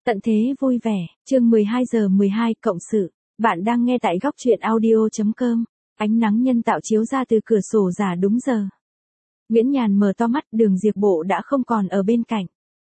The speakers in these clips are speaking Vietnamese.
Tận thế vui vẻ, chương 12 giờ 12 cộng sự. Bạn đang nghe tại góc truyện audio.com. Ánh nắng nhân tạo chiếu ra từ cửa sổ giả đúng giờ. Nguyễn Nhàn mở to mắt, Đường Diệp Bộ đã không còn ở bên cạnh.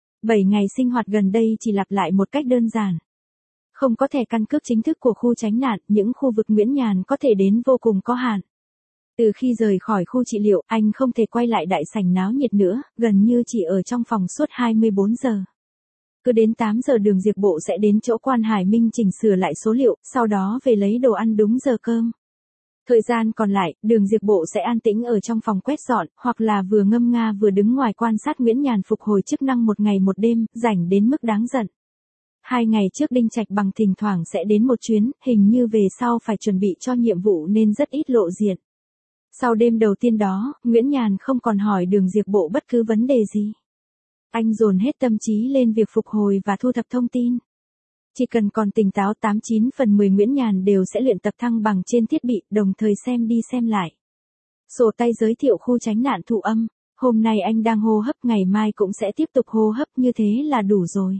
7 ngày sinh hoạt gần đây chỉ lặp lại một cách đơn giản. Không có thẻ căn cước chính thức của khu tránh nạn, những khu vực Nguyễn Nhàn có thể đến vô cùng có hạn. Từ khi rời khỏi khu trị liệu, anh không thể quay lại đại sảnh náo nhiệt nữa, gần như chỉ ở trong phòng suốt 24 giờ. Cứ đến 8 giờ Đường Diệp Bộ sẽ đến chỗ Quan Hải Minh chỉnh sửa lại số liệu, sau đó về lấy đồ ăn đúng giờ cơm. Thời gian còn lại, Đường Diệp Bộ sẽ an tĩnh ở trong phòng quét dọn, hoặc là vừa ngâm nga vừa đứng ngoài quan sát Nguyễn Nhàn phục hồi chức năng một ngày một đêm, rảnh đến mức đáng giận. 2 ngày trước Đinh Trạch Bằng thỉnh thoảng sẽ đến một chuyến, hình như về sau phải chuẩn bị cho nhiệm vụ nên rất ít lộ diện. Sau đêm đầu tiên đó, Nguyễn Nhàn không còn hỏi Đường Diệp Bộ bất cứ vấn đề gì. Anh dồn hết tâm trí lên việc phục hồi và thu thập thông tin. Chỉ cần còn tỉnh táo 89 phần 10 Nguyễn Nhàn đều sẽ luyện tập thăng bằng trên thiết bị, đồng thời xem đi xem lại. Sổ tay giới thiệu khu tránh nạn Thụ Âm. Hôm nay anh đang hô hấp, ngày mai cũng sẽ tiếp tục hô hấp, như thế là đủ rồi.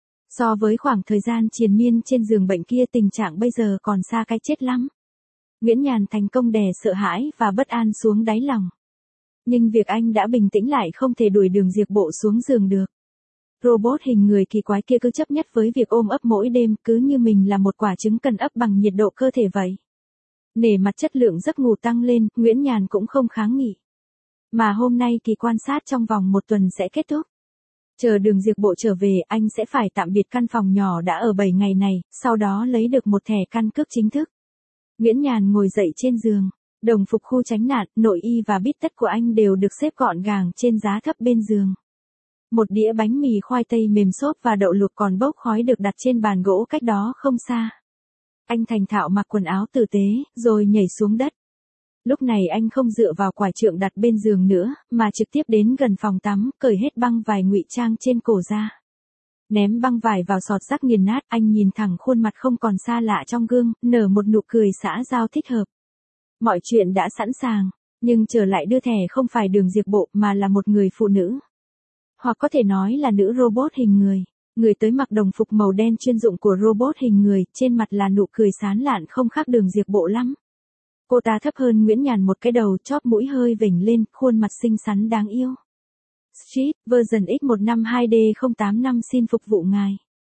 So với khoảng thời gian triền miên trên giường bệnh kia, tình trạng bây giờ còn xa cái chết lắm. Nguyễn Nhàn thành công đè sợ hãi và bất an xuống đáy lòng. Nhưng việc anh đã bình tĩnh lại không thể đuổi Đường Diệp Bộ xuống giường được. Robot hình người kỳ quái kia cứ chấp nhất với việc ôm ấp mỗi đêm, cứ như mình là một quả trứng cần ấp bằng nhiệt độ cơ thể vậy. Nể mặt chất lượng giấc ngủ tăng lên, Nguyễn Nhàn cũng không kháng nghị. Mà hôm nay kỳ quan sát trong vòng 1 tuần sẽ kết thúc. Chờ Đường Diệp Bộ trở về, anh sẽ phải tạm biệt căn phòng nhỏ đã ở 7 ngày này, sau đó lấy được một thẻ căn cước chính thức. Nguyễn Nhàn ngồi dậy trên giường. Đồng phục khu tránh nạn, nội y và bít tất của anh đều được xếp gọn gàng trên giá thấp bên giường. Một đĩa bánh mì khoai tây mềm xốp và đậu luộc còn bốc khói được đặt trên bàn gỗ cách đó không xa. Anh thành thạo mặc quần áo tử tế, rồi nhảy xuống đất. Lúc này anh không dựa vào quải trượng đặt bên giường nữa, mà trực tiếp đến gần phòng tắm, cởi hết băng vải ngụy trang trên cổ ra. Ném băng vải vào sọt rác nghiền nát, anh nhìn thẳng khuôn mặt không còn xa lạ trong gương, nở một nụ cười xã giao thích hợp. Mọi chuyện đã sẵn sàng, nhưng trở lại đưa thẻ không phải Đường Diệp Bộ mà là một người phụ nữ. Hoặc có thể nói là nữ robot hình người. Người tới mặc đồng phục màu đen chuyên dụng của robot hình người, trên mặt là nụ cười sán lạn không khác Đường Diệp Bộ lắm. Cô ta thấp hơn Nguyễn Nhàn một cái đầu, chóp mũi hơi vểnh lên, khuôn mặt xinh xắn đáng yêu. Street, version X15 2D085 xin phục vụ ngài.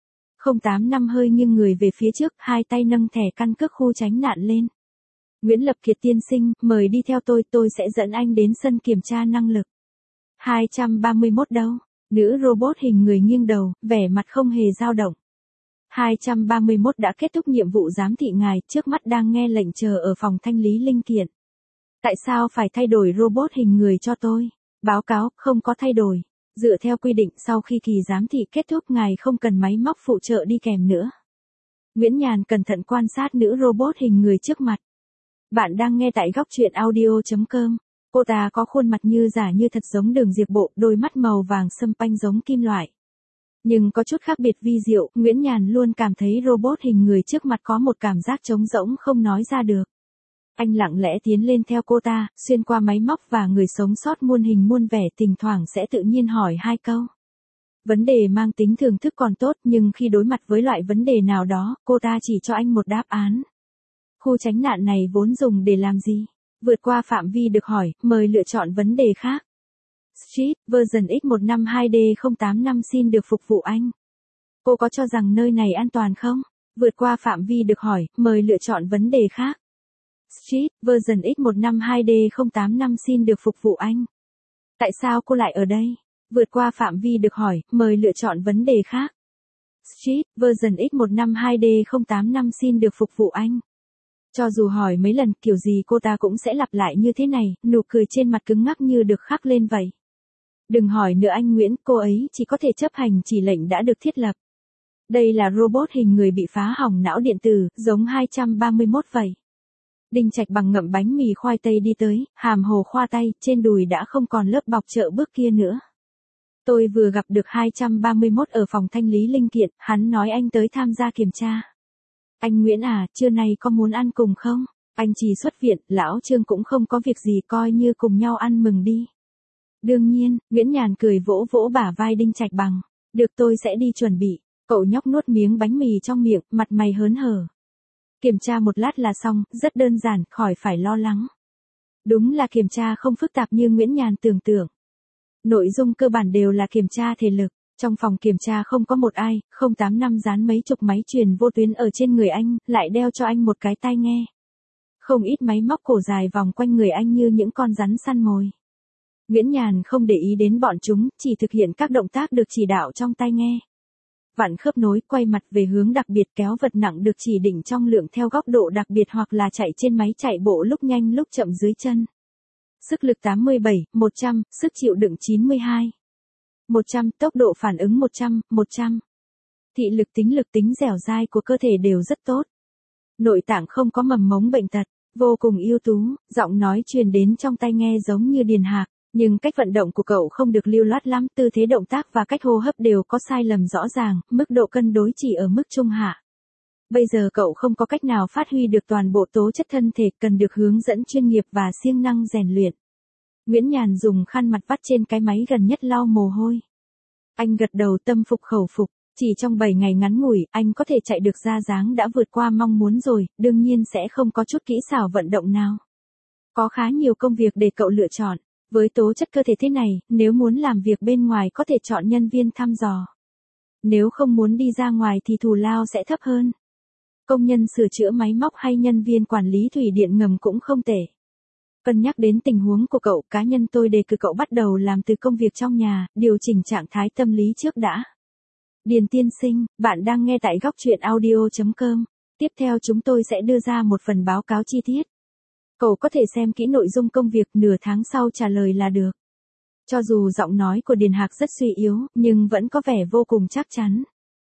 085 hơi nghiêng người về phía trước, hai tay nâng thẻ căn cước khu tránh nạn lên. Nguyễn Lập Kiệt tiên sinh, mời đi theo tôi sẽ dẫn anh đến sân kiểm tra năng lực. 231 đâu? Nữ robot hình người nghiêng đầu, vẻ mặt không hề dao động. 231 đã kết thúc nhiệm vụ giám thị ngài, trước mắt đang nghe lệnh chờ ở phòng thanh lý linh kiện. Tại sao phải thay đổi robot hình người cho tôi? Báo cáo, không có thay đổi. Dựa theo quy định sau khi kỳ giám thị kết thúc ngài không cần máy móc phụ trợ đi kèm nữa. Nguyễn Nhàn cẩn thận quan sát nữ robot hình người trước mặt. Bạn đang nghe tại góc truyện audio.com. Cô ta có khuôn mặt như giả như thật giống Đường Diệp Bộ, đôi mắt màu vàng sâm panh giống kim loại. Nhưng có chút khác biệt vi diệu, Nguyễn Nhàn luôn cảm thấy robot hình người trước mặt có một cảm giác trống rỗng không nói ra được. Anh lặng lẽ tiến lên theo cô ta, xuyên qua máy móc và người sống sót muôn hình muôn vẻ, thỉnh thoảng sẽ tự nhiên hỏi 2 câu. Vấn đề mang tính thưởng thức còn tốt, nhưng khi đối mặt với loại vấn đề nào đó, cô ta chỉ cho anh một đáp án. Khu tránh nạn này vốn dùng để làm gì? Vượt qua phạm vi được hỏi, mời lựa chọn vấn đề khác. Street, version X15 2D085 xin được phục vụ anh. Cô có cho rằng nơi này an toàn không? Vượt qua phạm vi được hỏi, mời lựa chọn vấn đề khác. Street, version X15 2D085 xin được phục vụ anh. Tại sao cô lại ở đây? Vượt qua phạm vi được hỏi, mời lựa chọn vấn đề khác. Street, version X15 2D085 xin được phục vụ anh. Cho dù hỏi mấy lần, kiểu gì cô ta cũng sẽ lặp lại như thế này, nụ cười trên mặt cứng ngắc như được khắc lên vậy. Đừng hỏi nữa anh Nguyễn, cô ấy chỉ có thể chấp hành chỉ lệnh đã được thiết lập. Đây là robot hình người bị phá hỏng não điện tử, giống 231 vậy. Đinh Trạch Bằng ngậm bánh mì khoai tây đi tới, hàm hồ khoa tay, trên đùi đã không còn lớp bọc trợ bước kia nữa. Tôi vừa gặp được 231 ở phòng thanh lý linh kiện, hắn nói anh tới tham gia kiểm tra. Anh Nguyễn à, trưa nay có muốn ăn cùng không? Anh Trì xuất viện, lão Trương cũng không có việc gì, coi như cùng nhau ăn mừng đi. Đương nhiên, Nguyễn Nhàn cười vỗ vỗ bả vai Đinh Trạch Bằng. Được, tôi sẽ đi chuẩn bị. Cậu nhóc nuốt miếng bánh mì trong miệng, mặt mày hớn hở. Kiểm tra một lát là xong, rất đơn giản, khỏi phải lo lắng. Đúng là kiểm tra không phức tạp như Nguyễn Nhàn tưởng tượng. Nội dung cơ bản đều là kiểm tra thể lực. Trong phòng kiểm tra không có một ai, 085 dán mấy chục máy truyền vô tuyến ở trên người anh, lại đeo cho anh một cái tai nghe. Không ít máy móc cổ dài vòng quanh người anh như những con rắn săn mồi. Nguyễn Nhàn không để ý đến bọn chúng, chỉ thực hiện các động tác được chỉ đạo trong tai nghe. Vặn khớp nối, quay mặt về hướng đặc biệt, kéo vật nặng được chỉ định trong lượng theo góc độ đặc biệt hoặc là chạy trên máy chạy bộ lúc nhanh lúc chậm dưới chân. Sức lực 87, 100, sức chịu đựng 92. 100, tốc độ phản ứng 100, 100. Thị lực tính dẻo dai của cơ thể đều rất tốt. Nội tạng không có mầm mống bệnh tật, vô cùng ưu tú, giọng nói truyền đến trong tai nghe giống như điền hạc, nhưng cách vận động của cậu không được lưu loát lắm, tư thế động tác và cách hô hấp đều có sai lầm rõ ràng, mức độ cân đối chỉ ở mức trung hạ. Bây giờ cậu không có cách nào phát huy được toàn bộ tố chất thân thể, cần được hướng dẫn chuyên nghiệp và siêng năng rèn luyện. Nguyễn Nhàn dùng khăn mặt vắt trên cái máy gần nhất lau mồ hôi. Anh gật đầu, tâm phục khẩu phục, chỉ trong 7 ngày ngắn ngủi, anh có thể chạy được ra dáng đã vượt qua mong muốn rồi, đương nhiên sẽ không có chút kỹ xảo vận động nào. Có khá nhiều công việc để cậu lựa chọn, với tố chất cơ thể thế này, nếu muốn làm việc bên ngoài có thể chọn nhân viên thăm dò. Nếu không muốn đi ra ngoài thì thù lao sẽ thấp hơn. Công nhân sửa chữa máy móc hay nhân viên quản lý thủy điện ngầm cũng không tệ. Cân nhắc đến tình huống của cậu, cá nhân tôi đề cử cậu bắt đầu làm từ công việc trong nhà, điều chỉnh trạng thái tâm lý trước đã. Điền tiên sinh, bạn đang nghe tại góc truyện audio.com. Tiếp theo chúng tôi sẽ đưa ra một phần báo cáo chi tiết. Cậu có thể xem kỹ nội dung công việc, nửa tháng sau trả lời là được. Cho dù giọng nói của Điền Hạc rất suy yếu, nhưng vẫn có vẻ vô cùng chắc chắn.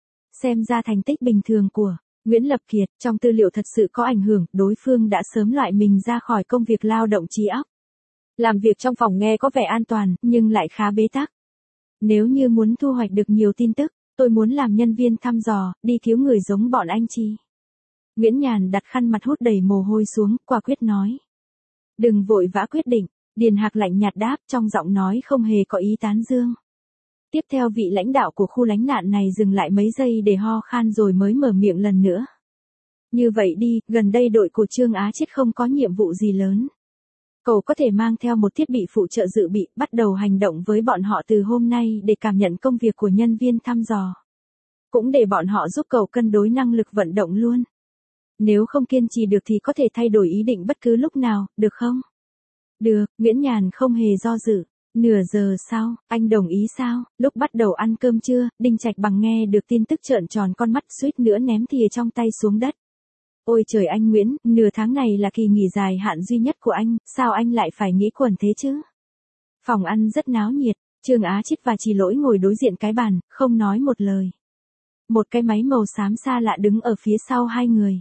Xem ra thành tích bình thường của Nguyễn Lập Kiệt, trong tư liệu thật sự có ảnh hưởng, đối phương đã sớm loại mình ra khỏi công việc lao động trí óc. Làm việc trong phòng nghe có vẻ an toàn, nhưng lại khá bế tắc. Nếu như muốn thu hoạch được nhiều tin tức, tôi muốn làm nhân viên thăm dò, đi cứu người giống bọn anh Chi. Nguyễn Nhàn đặt khăn mặt hút đầy mồ hôi xuống, quả quyết nói. Đừng vội vã quyết định, Điền Hạc lạnh nhạt đáp, trong giọng nói không hề có ý tán dương. Tiếp theo vị lãnh đạo của khu lánh nạn này dừng lại mấy giây để ho khan rồi mới mở miệng lần nữa. Như vậy đi, gần đây đội của Trương Á Chiết không có nhiệm vụ gì lớn. Cậu có thể mang theo một thiết bị phụ trợ dự bị, bắt đầu hành động với bọn họ từ hôm nay để cảm nhận công việc của nhân viên thăm dò. Cũng để bọn họ giúp cậu cân đối năng lực vận động luôn. Nếu không kiên trì được thì có thể thay đổi ý định bất cứ lúc nào, được không? Được, Nguyễn Nhàn không hề do dự. Nửa giờ sau, anh đồng ý sao? Lúc bắt đầu ăn cơm trưa, Đinh Trạch Bằng nghe được tin tức trợn tròn con mắt, suýt nữa ném thìa trong tay xuống đất. Ôi trời anh Nguyễn, nửa tháng này là kỳ nghỉ dài hạn duy nhất của anh, sao anh lại phải nghĩ quẩn thế chứ? Phòng ăn rất náo nhiệt, Trương Á Chiết và Chỉ Lỗi ngồi đối diện cái bàn, không nói một lời. Một cái máy màu xám xa lạ đứng ở phía sau hai người.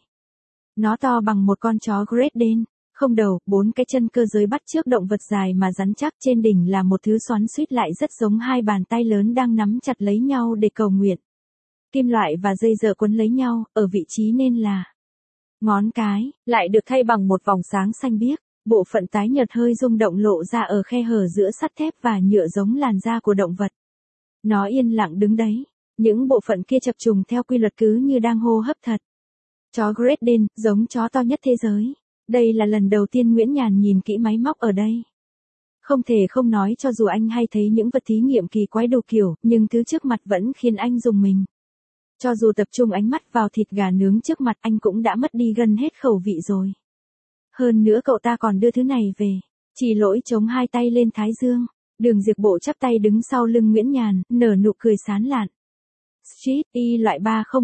Nó to bằng một con chó Great Dane, không đầu, 4 cái chân cơ giới bắt chước động vật dài mà rắn chắc, trên đỉnh là một thứ xoắn xuýt lại rất giống hai bàn tay lớn đang nắm chặt lấy nhau để cầu nguyện. Kim loại và dây dợ quấn lấy nhau, ở vị trí nên là ngón cái, lại được thay bằng một vòng sáng xanh biếc, bộ phận tái nhợt hơi rung động lộ ra ở khe hở giữa sắt thép và nhựa giống làn da của động vật. Nó yên lặng đứng đấy, những bộ phận kia chập trùng theo quy luật cứ như đang hô hấp thật. Chó Great Dane, giống chó to nhất thế giới. Đây là lần đầu tiên Nguyễn Nhàn nhìn kỹ máy móc ở đây. Không thể không nói cho dù anh hay thấy những vật thí nghiệm kỳ quái đủ kiểu, nhưng thứ trước mặt vẫn khiến anh rùng mình. Cho dù tập trung ánh mắt vào thịt gà nướng trước mặt, anh cũng đã mất đi gần hết khẩu vị rồi. Hơn nữa cậu ta còn đưa thứ này về. Chỉ Lỗi chống hai tay lên thái dương. Đường Diệp Bộ chắp tay đứng sau lưng Nguyễn Nhàn, nở nụ cười sán lạn. Street Y loại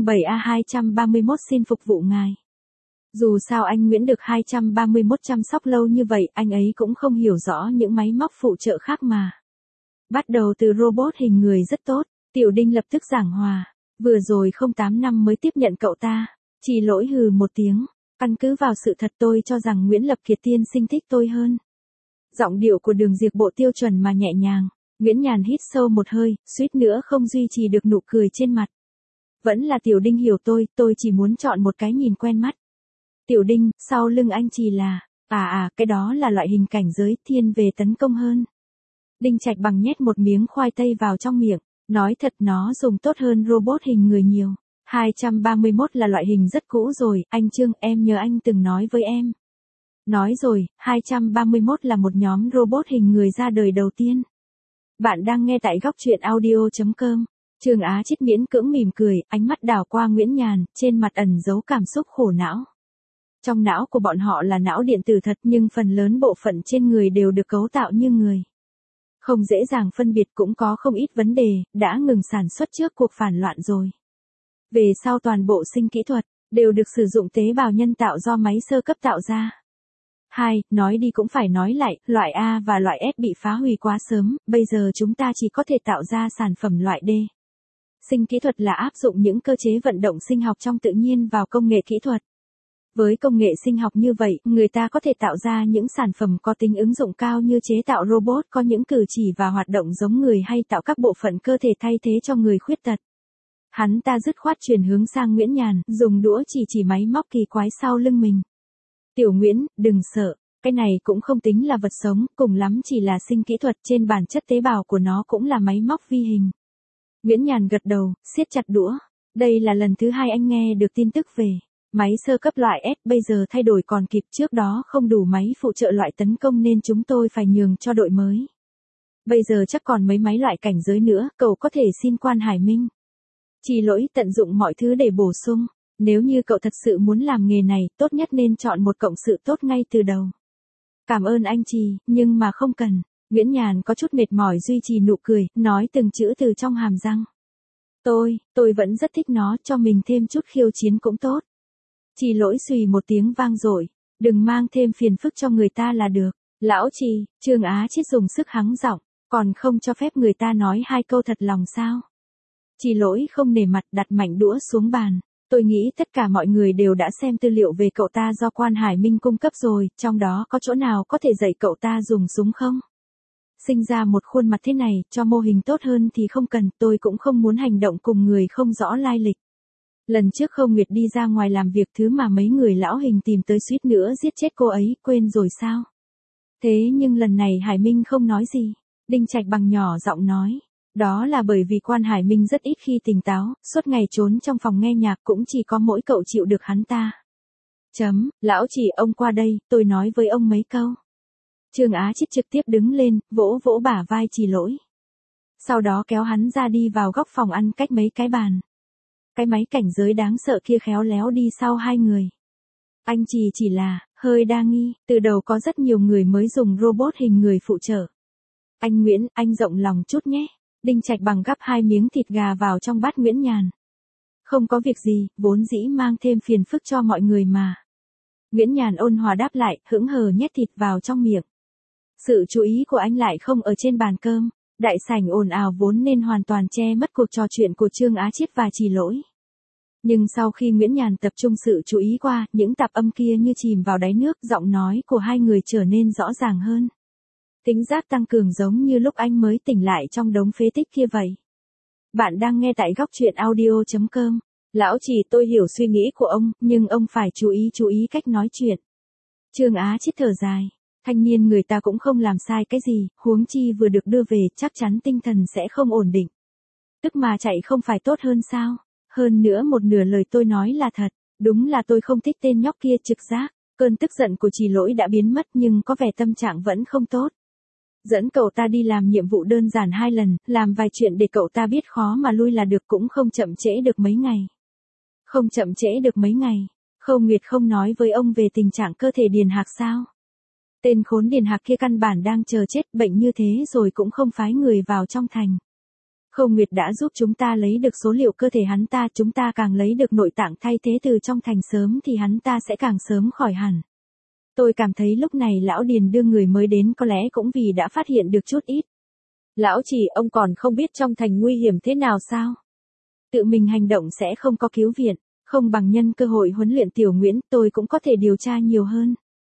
307A231 xin phục vụ ngài. Dù sao anh Nguyễn được 231 chăm sóc lâu như vậy, anh ấy cũng không hiểu rõ những máy móc phụ trợ khác mà. Bắt đầu từ robot hình người rất tốt, Tiểu Đinh lập tức giảng hòa. Vừa rồi 08 năm mới tiếp nhận cậu ta. Chỉ Lỗi hừ một tiếng. Căn cứ vào sự thật tôi cho rằng Nguyễn Lập Kiệt tiên sinh thích tôi hơn. Giọng điệu của Đường Diệp Bộ tiêu chuẩn mà nhẹ nhàng. Nguyễn Nhàn hít sâu một hơi, suýt nữa không duy trì được nụ cười trên mặt. Vẫn là Tiểu Đinh hiểu tôi chỉ muốn chọn một cái nhìn quen mắt. Tiểu Đinh, sau lưng anh chỉ là, cái đó là loại hình cảnh giới thiên về tấn công hơn. Đinh Trạch Bằng nhét một miếng khoai tây vào trong miệng, Nói thật nó dùng tốt hơn robot hình người nhiều. 231 là loại hình rất cũ rồi, anh Trương, em nhớ anh từng nói với em. Nói rồi, 231 là một nhóm robot hình người ra đời đầu tiên. Bạn đang nghe tại góc truyện audio.com. Trương Á Chít miễn cưỡng mỉm cười, ánh mắt đảo qua Nguyễn Nhàn, trên mặt ẩn giấu cảm xúc khổ não. Trong não của bọn họ là não điện tử thật nhưng phần lớn bộ phận trên người đều được cấu tạo như người. Không dễ dàng phân biệt cũng có không ít vấn đề, đã ngừng sản xuất trước cuộc phản loạn rồi. Về sau toàn bộ sinh kỹ thuật, đều được sử dụng tế bào nhân tạo do máy sơ cấp tạo ra. Nói đi cũng phải nói lại, loại A và loại S bị phá hủy quá sớm, bây giờ chúng ta chỉ có thể tạo ra sản phẩm loại D. Sinh kỹ thuật là áp dụng những cơ chế vận động sinh học trong tự nhiên vào công nghệ kỹ thuật. Với công nghệ sinh học như vậy, người ta có thể tạo ra những sản phẩm có tính ứng dụng cao như chế tạo robot có những cử chỉ và hoạt động giống người hay tạo các bộ phận cơ thể thay thế cho người khuyết tật. Hắn ta dứt khoát chuyển hướng sang Nguyễn Nhàn, dùng đũa chỉ máy móc kỳ quái sau lưng mình. Tiểu Nguyễn, đừng sợ, cái này cũng không tính là vật sống, cùng lắm chỉ là sinh kỹ thuật, trên bản chất tế bào của nó cũng là máy móc vi hình. Nguyễn Nhàn gật đầu, siết chặt đũa. Đây là lần thứ 2 anh nghe được tin tức về máy sơ cấp loại S, bây giờ thay đổi còn kịp, trước đó không đủ máy phụ trợ loại tấn công nên chúng tôi phải nhường cho đội mới. Bây giờ chắc còn mấy máy loại cảnh giới nữa, cậu có thể xin quan Hải Minh. Chỉ lỗi tận dụng mọi thứ để bổ sung. Nếu như cậu thật sự muốn làm nghề này, tốt nhất nên chọn một cộng sự tốt ngay từ đầu. Cảm ơn anh Trì, nhưng mà không cần. Nguyễn Nhàn có chút mệt mỏi duy trì nụ cười, nói từng chữ từ trong hàm răng. Tôi vẫn rất thích nó, cho mình thêm chút khiêu chiến cũng tốt. Chỉ lỗi xùy một tiếng vang dội, đừng mang thêm phiền phức cho người ta là được. Lão Trì, Trương Á Chít dùng sức hắng giọng, còn không cho phép người ta nói 2 câu thật lòng sao? Chỉ lỗi không nể mặt đặt mạnh đũa xuống bàn. Tôi nghĩ tất cả mọi người đều đã xem tư liệu về cậu ta do quan Hải Minh cung cấp rồi, trong đó có chỗ nào có thể dạy cậu ta dùng súng không? Sinh ra một khuôn mặt thế này, cho mô hình tốt hơn thì không cần, tôi cũng không muốn hành động cùng người không rõ lai lịch. Lần trước Khâu Nguyệt đi ra ngoài làm việc thứ mà mấy người lão hình tìm tới suýt nữa giết chết cô ấy, quên rồi sao? Thế nhưng lần này Hải Minh không nói gì. Đinh Trạch bằng nhỏ giọng nói. Đó là bởi vì quan Hải Minh rất ít khi tỉnh táo, suốt ngày trốn trong phòng nghe nhạc cũng chỉ có mỗi cậu chịu được hắn ta. Lão Chỉ ông qua đây, tôi nói với ông mấy câu. Trương Á Chít trực tiếp đứng lên, vỗ vỗ bả vai Chỉ lỗi. Sau đó kéo hắn ra đi vào góc phòng ăn cách mấy cái bàn. Cái máy cảnh giới đáng sợ kia khéo léo đi sau 2 người. Anh chỉ là, hơi đa nghi, từ đầu có rất nhiều người mới dùng robot hình người phụ trợ. Anh Nguyễn, anh rộng lòng chút nhé. Đinh Trạch bằng gắp 2 miếng thịt gà vào trong bát Nguyễn Nhàn. Không có việc gì, vốn dĩ mang thêm phiền phức cho mọi người mà. Nguyễn Nhàn ôn hòa đáp lại, hững hờ nhét thịt vào trong miệng. Sự chú ý của anh lại không ở trên bàn cơm. Đại sảnh ồn ào vốn nên hoàn toàn che mất cuộc trò chuyện của Trương Á Chít và Chỉ lỗi. Nhưng sau khi Nguyễn Nhàn tập trung sự chú ý qua, những tạp âm kia như chìm vào đáy nước, giọng nói của 2 người trở nên rõ ràng hơn. Tính giác tăng cường giống như lúc anh mới tỉnh lại trong đống phế tích kia vậy. Bạn đang nghe tại góc truyện audio.com. Lão Chỉ, tôi hiểu suy nghĩ của ông, nhưng ông phải chú ý cách nói chuyện. Trương Á Chít thở dài. Thanh niên người ta cũng không làm sai cái gì, huống chi vừa được đưa về, chắc chắn tinh thần sẽ không ổn định. Tức mà chạy không phải tốt hơn sao? Hơn nữa một nửa lời tôi nói là thật, đúng là tôi không thích tên nhóc kia trực giác. Cơn tức giận của Chỉ lỗi đã biến mất nhưng có vẻ tâm trạng vẫn không tốt. Dẫn cậu ta đi làm nhiệm vụ đơn giản 2 lần, làm vài chuyện để cậu ta biết khó mà lui là được, cũng không chậm trễ được mấy ngày. Không chậm trễ được mấy ngày. Khâu Nguyệt không nói với ông về tình trạng cơ thể Điền Hạc sao? Tên khốn Điền Hạc kia căn bản đang chờ chết, bệnh như thế rồi cũng không phái người vào trong thành. Khâu Nguyệt đã giúp chúng ta lấy được số liệu cơ thể hắn ta, chúng ta càng lấy được nội tạng thay thế từ trong thành sớm thì hắn ta sẽ càng sớm khỏi hẳn. Tôi cảm thấy lúc này lão Điền đưa người mới đến có lẽ cũng vì đã phát hiện được chút ít. Lão Chỉ, ông còn không biết trong thành nguy hiểm thế nào sao? Tự mình hành động sẽ không có cứu viện, không bằng nhân cơ hội huấn luyện Tiểu Nguyễn, tôi cũng có thể điều tra nhiều hơn.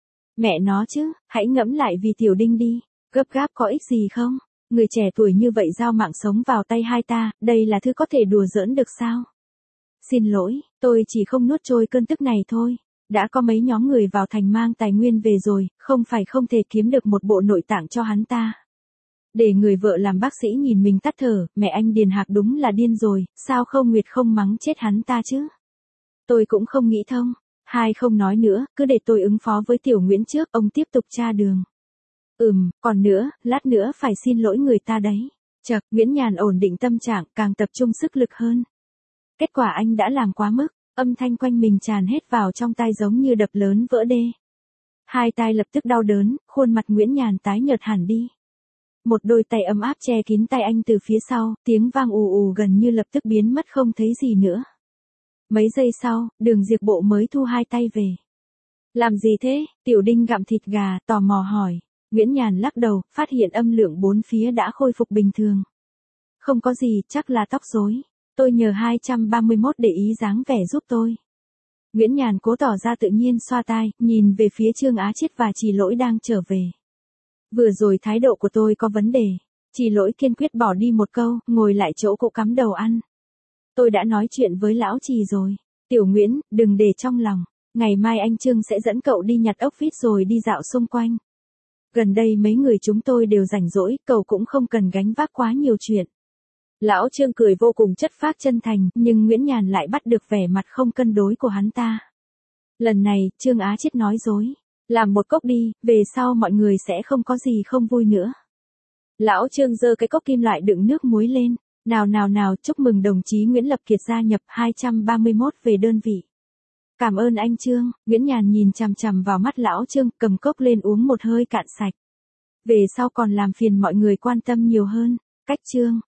Mẹ nó chứ, hãy ngẫm lại vì Tiểu Đinh đi, gấp gáp có ích gì không? Người trẻ tuổi như vậy giao mạng sống vào tay hai ta, đây là thứ có thể đùa giỡn được sao? Xin lỗi, tôi chỉ không nuốt trôi cơn tức này thôi. Đã có mấy nhóm người vào thành mang tài nguyên về rồi, không phải không thể kiếm được một bộ nội tạng cho hắn ta. Để người vợ làm bác sĩ nhìn mình tắt thở, mẹ anh Điền Hạc đúng là điên rồi, sao Khâu Nguyệt không mắng chết hắn ta chứ? Tôi cũng không nghĩ thông. Hai không nói nữa, cứ để tôi ứng phó với Tiểu Nguyễn trước, ông tiếp tục tra đường. Còn nữa, lát nữa phải xin lỗi người ta đấy. Chậc, Nguyễn Nhàn ổn định tâm trạng, càng tập trung sức lực hơn. Kết quả anh đã làm quá mức, âm thanh quanh mình tràn hết vào trong tai giống như đập lớn vỡ đê. Hai tai lập tức đau đớn, khuôn mặt Nguyễn Nhàn tái nhợt hẳn đi. Một đôi tay ấm áp che kín tay anh từ phía sau, tiếng vang ù ù gần như lập tức biến mất không thấy gì nữa. Mấy giây sau, Đường Diệp Bộ mới thu hai tay về. Làm gì thế? Tiểu Đinh gặm thịt gà, tò mò hỏi. Nguyễn Nhàn lắc đầu, phát hiện âm lượng bốn phía đã khôi phục bình thường. Không có gì, chắc là tóc rối. Tôi nhờ 231 để ý dáng vẻ giúp tôi. Nguyễn Nhàn cố tỏ ra tự nhiên xoa tai, nhìn về phía Trương Á Chiết và Trì Lỗi đang trở về. Vừa rồi thái độ của tôi có vấn đề. Trì Lỗi kiên quyết bỏ đi một câu, ngồi lại chỗ cậu cắm đầu ăn. Tôi đã nói chuyện với lão Trì rồi. Tiểu Nguyễn, đừng để trong lòng. Ngày mai anh Trương sẽ dẫn cậu đi nhặt ốc vít rồi đi dạo xung quanh. Gần đây mấy người chúng tôi đều rảnh rỗi, cậu cũng không cần gánh vác quá nhiều chuyện. Lão Trương cười vô cùng chất phác chân thành, nhưng Nguyễn Nhàn lại bắt được vẻ mặt không cân đối của hắn ta. Lần này, Trương Á Chiết nói dối. Làm một cốc đi, về sau mọi người sẽ không có gì không vui nữa. Lão Trương giơ cái cốc kim loại đựng nước muối lên. Nào, chúc mừng đồng chí Nguyễn Lập Kiệt gia nhập 231 về đơn vị. Cảm ơn anh Trương. Nguyễn Nhàn nhìn chằm chằm vào mắt lão Trương, cầm cốc lên uống một hơi cạn sạch. Về sau còn làm phiền mọi người quan tâm nhiều hơn. Cách Trương.